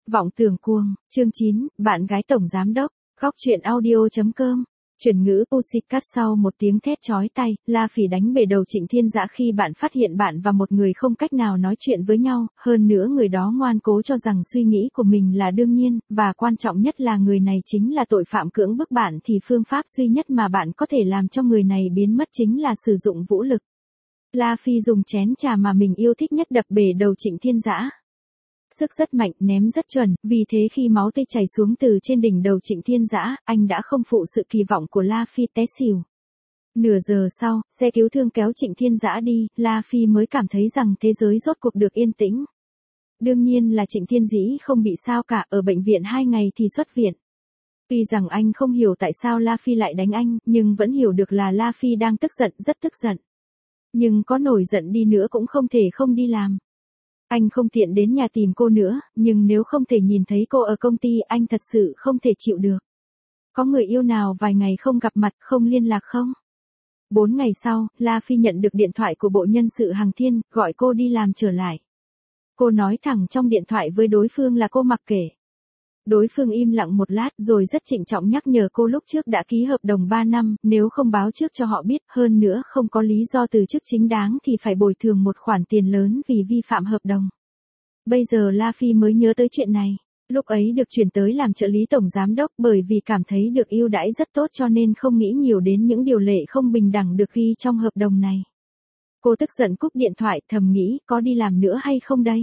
Vọng tưởng cuồng, chương 9, bạn gái tổng giám đốc, góc truyện audio.com. Chuyển ngữ Pussycat. Sau một tiếng thét chói tai, La Phỉ đánh bể đầu Trịnh Thiên Dã khi bạn phát hiện bạn và một người không cách nào nói chuyện với nhau, hơn nữa người đó ngoan cố cho rằng suy nghĩ của mình là đương nhiên, và quan trọng nhất là người này chính là tội phạm cưỡng bức bạn thì phương pháp duy nhất mà bạn có thể làm cho người này biến mất chính là sử dụng vũ lực. La Phi dùng chén trà mà mình yêu thích nhất đập bể đầu Trịnh Thiên Dã. Sức rất mạnh, ném rất chuẩn, vì thế khi máu tươi chảy xuống từ trên đỉnh đầu Trịnh Thiên Dã, anh đã không phụ sự kỳ vọng của La Phi, té xỉu. Nửa giờ sau, xe cứu thương kéo Trịnh Thiên Dã đi, La Phi mới cảm thấy rằng thế giới rốt cuộc được yên tĩnh. Đương nhiên là Trịnh Thiên Dĩ không bị sao cả, ở bệnh viện 2 ngày thì xuất viện. Tuy rằng anh không hiểu tại sao La Phi lại đánh anh, nhưng vẫn hiểu được là La Phi đang tức giận, rất tức giận. Nhưng có nổi giận đi nữa cũng không thể không đi làm. Anh không tiện đến nhà tìm cô nữa, nhưng nếu không thể nhìn thấy cô ở công ty anh thật sự không thể chịu được. Có người yêu nào vài ngày không gặp mặt, không liên lạc không? 4 ngày sau, La Phi nhận được điện thoại của bộ nhân sự Hằng Thiên, gọi cô đi làm trở lại. Cô nói thẳng trong điện thoại với đối phương là cô mặc kệ. Đối phương im lặng một lát rồi rất trịnh trọng nhắc nhở cô lúc trước đã ký hợp đồng 3 năm, nếu không báo trước cho họ biết, hơn nữa không có lý do từ chức chính đáng thì phải bồi thường một khoản tiền lớn vì vi phạm hợp đồng. Bây giờ La Phi mới nhớ tới chuyện này. Lúc ấy được chuyển tới làm trợ lý tổng giám đốc bởi vì cảm thấy được ưu đãi rất tốt cho nên không nghĩ nhiều đến những điều lệ không bình đẳng được ghi trong hợp đồng này. Cô tức giận cúp điện thoại, thầm nghĩ có đi làm nữa hay không đây?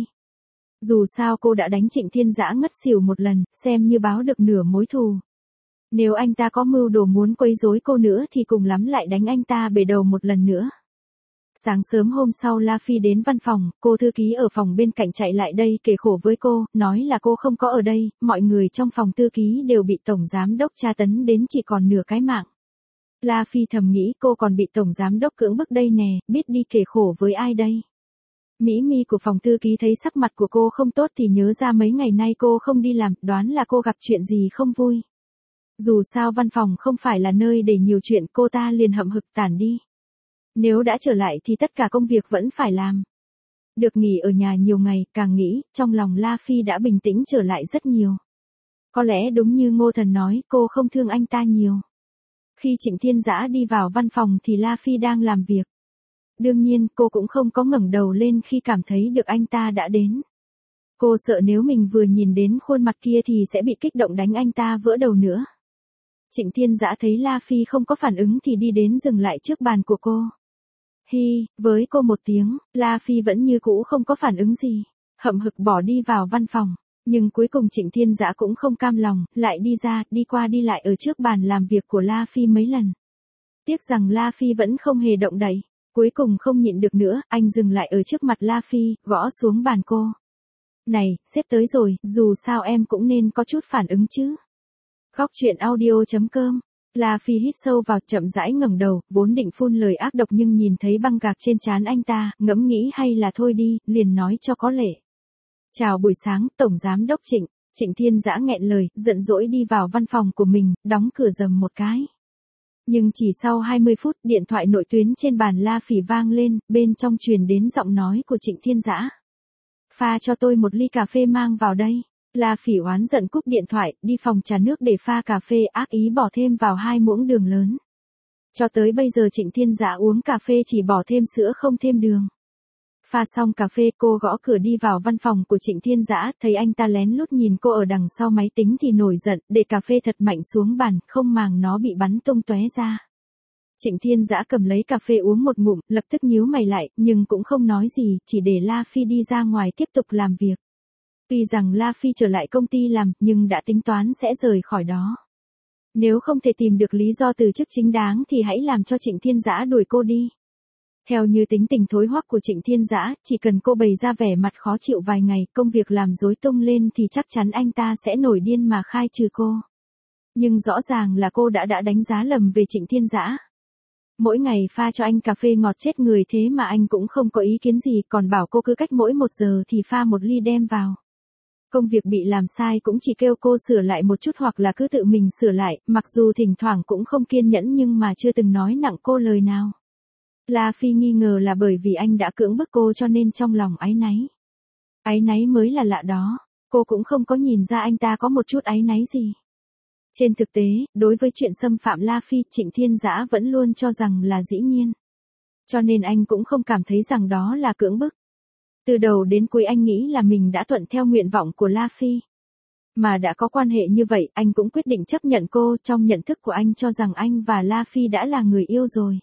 Dù sao cô đã đánh Trịnh Thiên Dã ngất xỉu một lần, xem như báo được nửa mối thù. Nếu anh ta có mưu đồ muốn quấy rối cô nữa thì cùng lắm lại đánh anh ta bể đầu một lần nữa. Sáng sớm hôm sau La Phi đến văn phòng, cô thư ký ở phòng bên cạnh chạy lại đây kể khổ với cô, nói là cô không có ở đây, mọi người trong phòng thư ký đều bị tổng giám đốc tra tấn đến chỉ còn nửa cái mạng. La Phi thầm nghĩ cô còn bị tổng giám đốc cưỡng bức đây nè, biết đi kể khổ với ai đây. Mỹ Mi của phòng thư ký thấy sắc mặt của cô không tốt thì nhớ ra mấy ngày nay cô không đi làm, đoán là cô gặp chuyện gì không vui. Dù sao văn phòng không phải là nơi để nhiều chuyện, cô ta liền hậm hực tản đi. Nếu đã trở lại thì tất cả công việc vẫn phải làm. Được nghỉ ở nhà nhiều ngày, càng nghĩ, trong lòng La Phi đã bình tĩnh trở lại rất nhiều. Có lẽ đúng như Ngô Thần nói, cô không thương anh ta nhiều. Khi Trịnh Thiên Dã đi vào văn phòng thì La Phi đang làm việc. Đương nhiên, cô cũng không có ngẩng đầu lên khi cảm thấy được anh ta đã đến. Cô sợ nếu mình vừa nhìn đến khuôn mặt kia thì sẽ bị kích động đánh anh ta vỡ đầu nữa. Trịnh Thiên Dã thấy La Phi không có phản ứng thì đi đến dừng lại trước bàn của cô. Hi, với cô một tiếng, La Phi vẫn như cũ không có phản ứng gì, hậm hực bỏ đi vào văn phòng. Nhưng cuối cùng Trịnh Thiên Dã cũng không cam lòng, lại đi ra, đi qua đi lại ở trước bàn làm việc của La Phi mấy lần. Tiếc rằng La Phi vẫn không hề động đậy. Cuối cùng không nhịn được nữa, anh dừng lại ở trước mặt La Phi, gõ xuống bàn cô. Này, sếp tới rồi, dù sao em cũng nên có chút phản ứng chứ. Góc truyện audio.com. La Phi hít sâu vào, chậm rãi ngẩng đầu, vốn định phun lời ác độc nhưng nhìn thấy băng gạc trên trán anh ta, ngẫm nghĩ hay là thôi đi, liền nói cho có lệ. Chào buổi sáng, Tổng Giám đốc Trịnh. Trịnh Thiên Dã nghẹn lời, giận dỗi đi vào văn phòng của mình, đóng cửa rầm một cái. Nhưng chỉ sau 20 phút, điện thoại nội tuyến trên bàn La Phỉ vang lên, bên trong truyền đến giọng nói của Trịnh Thiên Dã. Pha cho tôi một ly cà phê mang vào đây. La Phỉ oán giận cúp điện thoại, đi phòng trà nước để pha cà phê, ác ý bỏ thêm vào 2 muỗng đường lớn. Cho tới bây giờ Trịnh Thiên Dã uống cà phê chỉ bỏ thêm sữa không thêm đường. Pha xong cà phê cô gõ cửa đi vào văn phòng của Trịnh Thiên Dã, thấy anh ta lén lút nhìn cô ở đằng sau máy tính thì nổi giận, để cà phê thật mạnh xuống bàn, không màng nó bị bắn tung tóe ra. Trịnh Thiên Dã cầm lấy cà phê uống một ngụm, lập tức nhíu mày lại, nhưng cũng không nói gì, chỉ để La Phi đi ra ngoài tiếp tục làm việc. Tuy rằng La Phi trở lại công ty làm, nhưng đã tính toán sẽ rời khỏi đó. Nếu không thể tìm được lý do từ chức chính đáng thì hãy làm cho Trịnh Thiên Dã đuổi cô đi. Theo như tính tình thối hoắc của Trịnh Thiên Dã, chỉ cần cô bày ra vẻ mặt khó chịu vài ngày, công việc làm rối tung lên thì chắc chắn anh ta sẽ nổi điên mà khai trừ cô. Nhưng rõ ràng là cô đã đánh giá lầm về Trịnh Thiên Dã. Mỗi ngày pha cho anh cà phê ngọt chết người thế mà anh cũng không có ý kiến gì, còn bảo cô cứ cách mỗi 1 giờ thì pha một ly đem vào. Công việc bị làm sai cũng chỉ kêu cô sửa lại một chút hoặc là cứ tự mình sửa lại, mặc dù thỉnh thoảng cũng không kiên nhẫn nhưng mà chưa từng nói nặng cô lời nào. La Phi nghi ngờ là bởi vì anh đã cưỡng bức cô cho nên trong lòng áy náy. Áy náy mới là lạ đó. Cô cũng không có nhìn ra anh ta có một chút áy náy gì. Trên thực tế, đối với chuyện xâm phạm La Phi, Trịnh Thiên Dã vẫn luôn cho rằng là dĩ nhiên. Cho nên anh cũng không cảm thấy rằng đó là cưỡng bức. Từ đầu đến cuối anh nghĩ là mình đã thuận theo nguyện vọng của La Phi. Mà đã có quan hệ như vậy, anh cũng quyết định chấp nhận cô. Trong nhận thức của anh cho rằng anh và La Phi đã là người yêu rồi.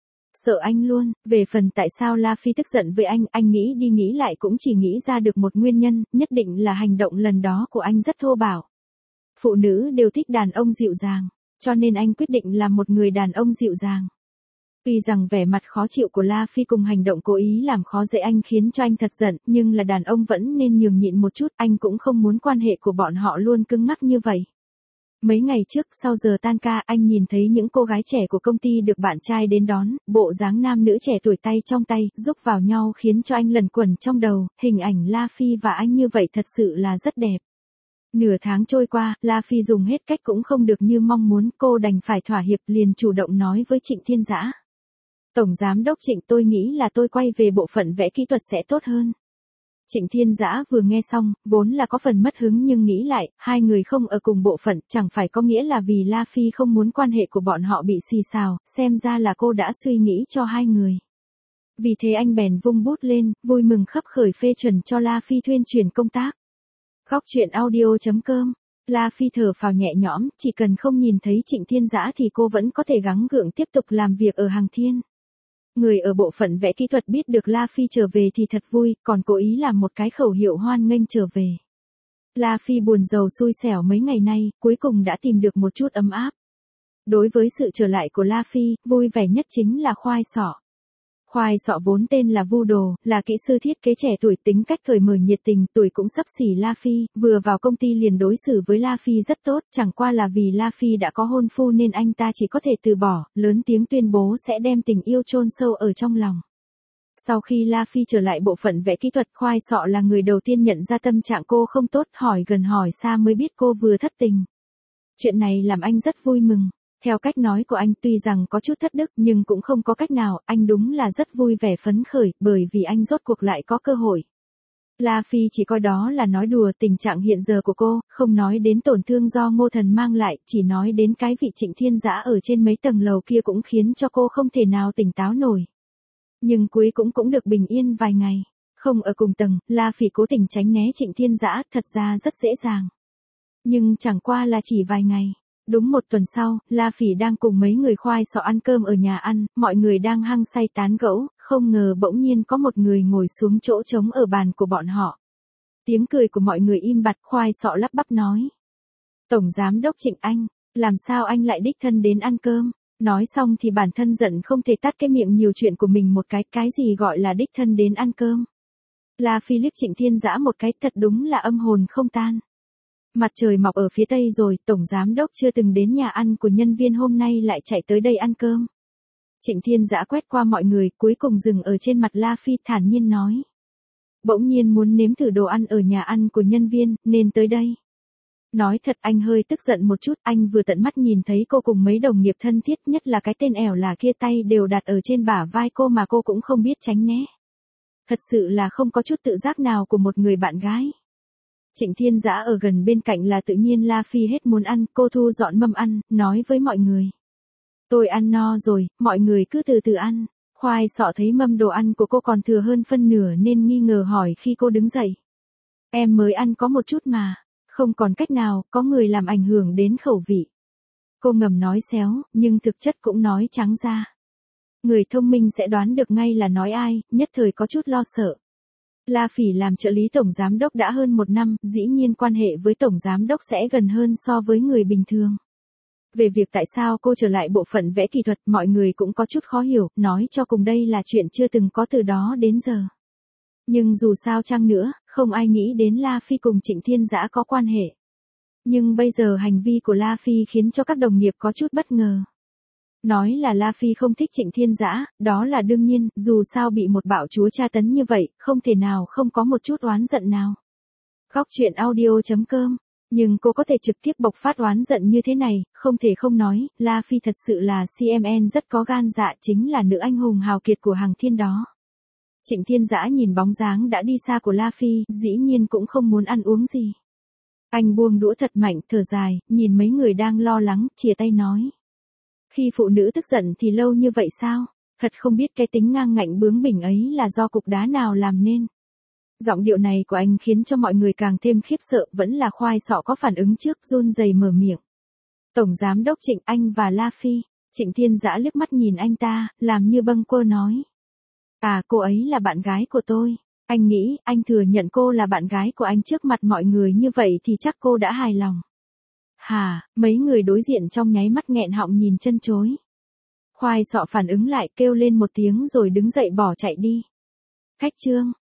Sợ anh luôn. Về phần tại sao La Phi tức giận với anh nghĩ đi nghĩ lại cũng chỉ nghĩ ra được một nguyên nhân, nhất định là hành động lần đó của anh rất thô bạo. Phụ nữ đều thích đàn ông dịu dàng, cho nên anh quyết định làm một người đàn ông dịu dàng. Tuy rằng vẻ mặt khó chịu của La Phi cùng hành động cố ý làm khó dễ anh khiến cho anh thật giận, nhưng là đàn ông vẫn nên nhường nhịn một chút, anh cũng không muốn quan hệ của bọn họ luôn cứng ngắc như vậy. Mấy ngày trước, sau giờ tan ca, anh nhìn thấy những cô gái trẻ của công ty được bạn trai đến đón, bộ dáng nam nữ trẻ tuổi tay trong tay, giúp vào nhau khiến cho anh lẩn quẩn trong đầu, hình ảnh La Phi và anh như vậy thật sự là rất đẹp. Nửa tháng trôi qua, La Phi dùng hết cách cũng không được như mong muốn, cô đành phải thỏa hiệp liền chủ động nói với Trịnh Thiên Dã. Tổng Giám đốc Trịnh, tôi nghĩ là tôi quay về bộ phận vẽ kỹ thuật sẽ tốt hơn. Trịnh Thiên Dã vừa nghe xong, vốn là có phần mất hứng nhưng nghĩ lại, hai người không ở cùng bộ phận, chẳng phải có nghĩa là vì La Phi không muốn quan hệ của bọn họ bị xì xào, xem ra là cô đã suy nghĩ cho hai người. Vì thế anh bèn vung bút lên, vui mừng khấp khởi phê chuẩn cho La Phi thuyên chuyển công tác. Góc truyện audio.com. La Phi thở phào nhẹ nhõm, chỉ cần không nhìn thấy Trịnh Thiên Dã thì cô vẫn có thể gắng gượng tiếp tục làm việc ở Hằng Thiên. Người ở bộ phận vẽ kỹ thuật biết được La Phi trở về thì thật vui, còn cố ý làm một cái khẩu hiệu hoan nghênh trở về. La Phi buồn rầu xui xẻo mấy ngày nay, cuối cùng đã tìm được một chút ấm áp. Đối với sự trở lại của La Phi, vui vẻ nhất chính là Khoai Sọ. Khoai Sọ vốn tên là Vu Đồ, là kỹ sư thiết kế trẻ tuổi, tính cách cởi mở nhiệt tình, tuổi cũng xấp xỉ La Phi, vừa vào công ty liền đối xử với La Phi rất tốt, chẳng qua là vì La Phi đã có hôn phu nên anh ta chỉ có thể từ bỏ, lớn tiếng tuyên bố sẽ đem tình yêu chôn sâu ở trong lòng. Sau khi La Phi trở lại bộ phận vẽ kỹ thuật, Khoai Sọ là người đầu tiên nhận ra tâm trạng cô không tốt, hỏi gần hỏi xa mới biết cô vừa thất tình. Chuyện này làm anh rất vui mừng. Theo cách nói của anh tuy rằng có chút thất đức nhưng cũng không có cách nào, anh đúng là rất vui vẻ phấn khởi, bởi vì anh rốt cuộc lại có cơ hội. La Phi chỉ coi đó là nói đùa, tình trạng hiện giờ của cô, không nói đến tổn thương do Ngô Thần mang lại, chỉ nói đến cái vị Trịnh Thiên Dã ở trên mấy tầng lầu kia cũng khiến cho cô không thể nào tỉnh táo nổi. Nhưng cuối cũng được bình yên vài ngày. Không ở cùng tầng, La Phi cố tình tránh né Trịnh Thiên Dã, thật ra rất dễ dàng. Nhưng chẳng qua là chỉ vài ngày. Đúng một tuần sau, La Phỉ đang cùng mấy người Khoai Sọ ăn cơm ở nhà ăn, mọi người đang hăng say tán gẫu, không ngờ bỗng nhiên có một người ngồi xuống chỗ trống ở bàn của bọn họ. Tiếng cười của mọi người im bặt, Khoai Sọ lắp bắp nói. Tổng Giám đốc Trịnh anh, làm sao anh lại đích thân đến ăn cơm? Nói xong thì bản thân giận không thể tắt cái miệng nhiều chuyện của mình một cái gì gọi là đích thân đến ăn cơm. La Phi liếc Trịnh Thiên Dã một cái, thật đúng là âm hồn không tan. Mặt trời mọc ở phía tây rồi, Tổng Giám đốc chưa từng đến nhà ăn của nhân viên hôm nay lại chạy tới đây ăn cơm. Trịnh Thiên Dã quét qua mọi người, cuối cùng dừng ở trên mặt La Phi, thản nhiên nói. Bỗng nhiên muốn nếm thử đồ ăn ở nhà ăn của nhân viên, nên tới đây. Nói thật anh hơi tức giận một chút, anh vừa tận mắt nhìn thấy cô cùng mấy đồng nghiệp thân thiết, nhất là cái tên ẻo là kia, tay đều đặt ở trên bả vai cô mà cô cũng không biết tránh né. Thật sự là không có chút tự giác nào của một người bạn gái. Trịnh Thiên Dã ở gần bên cạnh là tự nhiên La Phi hết muốn ăn, cô thu dọn mâm ăn, nói với mọi người. Tôi ăn no rồi, mọi người cứ từ từ ăn. Khoai Sọ thấy mâm đồ ăn của cô còn thừa hơn phân nửa nên nghi ngờ hỏi khi cô đứng dậy. Em mới ăn có một chút mà, không còn cách nào, có người làm ảnh hưởng đến khẩu vị. Cô ngầm nói xéo, nhưng thực chất cũng nói trắng ra. Người thông minh sẽ đoán được ngay là nói ai, nhất thời có chút lo sợ. La Phỉ làm trợ lý tổng giám đốc đã hơn 1 năm, dĩ nhiên quan hệ với tổng giám đốc sẽ gần hơn so với người bình thường. Về việc tại sao cô trở lại bộ phận vẽ kỹ thuật, mọi người cũng có chút khó hiểu, nói cho cùng đây là chuyện chưa từng có từ đó đến giờ. Nhưng dù sao chăng nữa, không ai nghĩ đến La Phi cùng Trịnh Thiên Dã có quan hệ. Nhưng bây giờ hành vi của La Phi khiến cho các đồng nghiệp có chút bất ngờ. Nói là La Phi không thích Trịnh Thiên Dã, đó là đương nhiên, dù sao bị một bạo chúa tra tấn như vậy, không thể nào không có một chút oán giận nào. Góc truyện audio.com. Nhưng cô có thể trực tiếp bộc phát oán giận như thế này, không thể không nói, La Phi thật sự là CMN rất có gan dạ, chính là nữ anh hùng hào kiệt của Hằng Thiên đó. Trịnh Thiên Dã nhìn bóng dáng đã đi xa của La Phi, dĩ nhiên cũng không muốn ăn uống gì. Anh buông đũa thật mạnh, thở dài, nhìn mấy người đang lo lắng, chìa tay nói. Khi phụ nữ tức giận thì lâu như vậy sao? Thật không biết cái tính ngang ngạnh bướng bỉnh ấy là do cục đá nào làm nên. Giọng điệu này của anh khiến cho mọi người càng thêm khiếp sợ, vẫn là khoai sọ có phản ứng trước, run rẩy mở miệng. Tổng giám đốc Trịnh, anh và La Phi. Trịnh Thiên Dã liếc mắt nhìn anh ta, làm như bâng quơ nói. À, cô ấy là bạn gái của tôi. Anh nghĩ, anh thừa nhận cô là bạn gái của anh trước mặt mọi người như vậy thì chắc cô đã hài lòng. Hà, mấy người đối diện trong nháy mắt nghẹn họng nhìn chân chối. Khoai sọ phản ứng lại, kêu lên một tiếng rồi đứng dậy bỏ chạy đi. Khách trương,